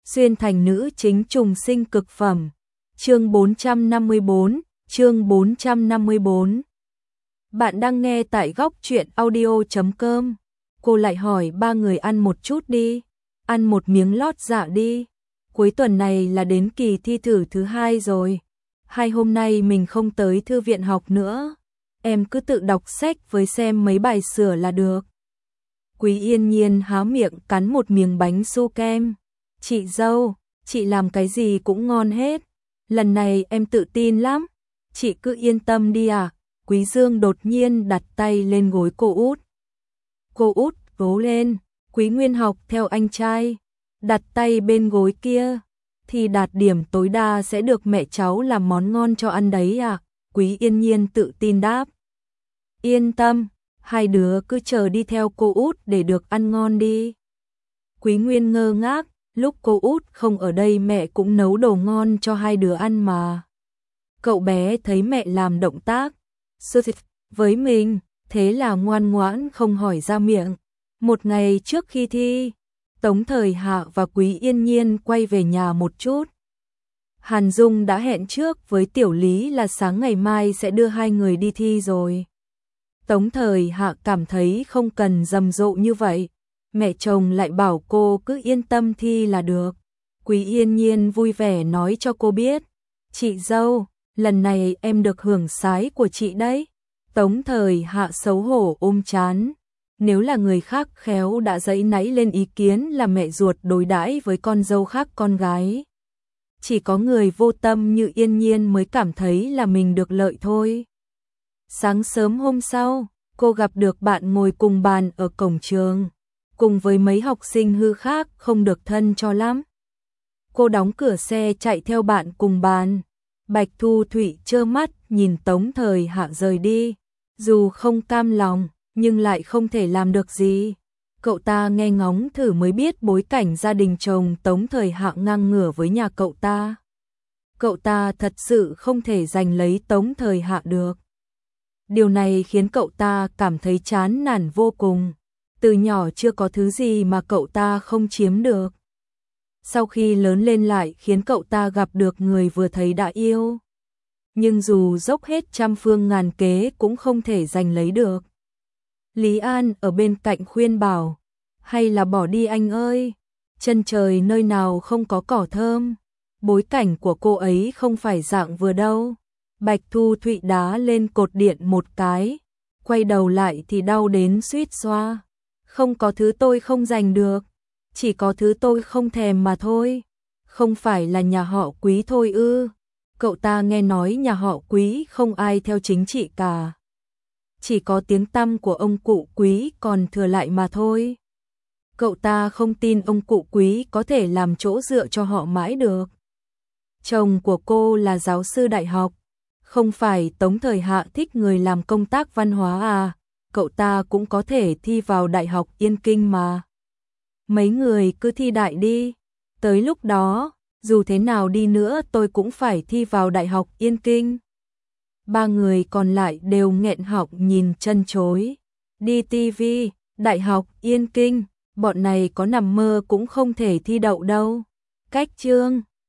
xuyên thành nữ chính trùng sinh cực phẩm. Chương 454. Bạn đang nghe tại góc truyện audio.com. Cô lại hỏi ba người ăn một chút đi, ăn một miếng lót dạ đi. Cuối tuần này là đến kỳ thi thử thứ 2 rồi. 2 hôm nay mình không tới thư viện học nữa. Em cứ tự đọc sách với xem mấy bài sửa là được. Quý Yên Nhiên há miệng cắn một miếng bánh su kem. Chị dâu, chị làm cái gì cũng ngon hết. Lần này em tự tin lắm. Chị cứ yên tâm đi à. Quý Dương đột nhiên đặt tay lên gối cô út. Cô út vỗ lên. Quý Nguyên học theo anh trai. Đặt tay bên gối kia. Thì đạt điểm tối đa sẽ được mẹ cháu làm món ngon cho ăn đấy à. Quý Yên Nhiên tự tin đáp. Yên tâm, hai đứa cứ chờ đi theo cô út để được ăn ngon đi. Quý Nguyên ngơ ngác, lúc cô út không ở đây mẹ cũng nấu đồ ngon cho hai đứa ăn mà. Cậu bé thấy mẹ làm động tác với mình, thế là ngoan ngoãn không hỏi ra miệng. Một ngày trước khi thi, Tống Thời Hạ và Quý Yên Nhiên quay về nhà một chút. Hàn Dung đã hẹn trước với Tiểu Lý là sáng ngày mai sẽ đưa hai người đi thi rồi. Tống Thời Hạ cảm thấy không cần rầm rộ như vậy. Mẹ chồng lại bảo cô cứ yên tâm thi là được. Quý Yên Nhiên vui vẻ nói cho cô biết. Chị dâu, lần này em được hưởng sái của chị đấy. Tống Thời Hạ xấu hổ ôm trán. Nếu là người khác khéo đã giãy nảy lên ý kiến là mẹ ruột đối đãi với con dâu khác con gái. Chỉ có người vô tâm như Yên Nhiên mới cảm thấy là mình được lợi thôi. Sáng sớm hôm sau, cô gặp được bạn ngồi cùng bàn ở cổng trường, cùng với mấy học sinh hư khác không được thân cho lắm. Cô đóng cửa xe chạy theo bạn cùng bàn. Bạch Thu Thụy trơ mắt nhìn Tống Thời Hạ rời đi, dù không cam lòng, nhưng lại không thể làm được gì. Cậu ta nghe ngóng thử mới biết bối cảnh gia đình chồng Tống Thời Hạ ngang ngửa với nhà cậu ta. Cậu ta thật sự không thể giành lấy Tống Thời Hạ được. Điều này khiến cậu ta cảm thấy chán nản vô cùng. Từ nhỏ chưa có thứ gì mà cậu ta không chiếm được. Sau khi lớn lên lại khiến cậu ta gặp được người vừa thấy đã yêu. Nhưng dù dốc hết trăm phương ngàn kế cũng không thể giành lấy được. Lý An ở bên cạnh khuyên bảo. Hay là bỏ đi anh ơi. Chân trời nơi nào không có cỏ thơm. Bối cảnh của cô ấy không phải dạng vừa đâu. Bạch Thu Thụy đá lên cột điện một cái. Quay đầu lại thì đau đến suýt xoa. Không có thứ tôi không giành được. Chỉ có thứ tôi không thèm mà thôi. Không phải là nhà họ Quý thôi ư. Cậu ta nghe nói nhà họ Quý không ai theo chính trị cả. Chỉ có tiếng tăm của ông cụ Quý còn thừa lại mà thôi. Cậu ta không tin ông cụ Quý có thể làm chỗ dựa cho họ mãi được. Chồng của cô là giáo sư đại học. Không phải Tống Thời Hạ thích người làm công tác văn hóa à. Cậu ta cũng có thể thi vào Đại học Yên Kinh mà. Mấy người cứ thi đại đi. Tới lúc đó, dù thế nào đi nữa tôi cũng phải thi vào Đại học Yên Kinh. Ba người còn lại đều nghẹn họng nhìn chân chối. Đi tivi, Đại học Yên Kinh, bọn này có nằm mơ cũng không thể thi đậu đâu. Cách chương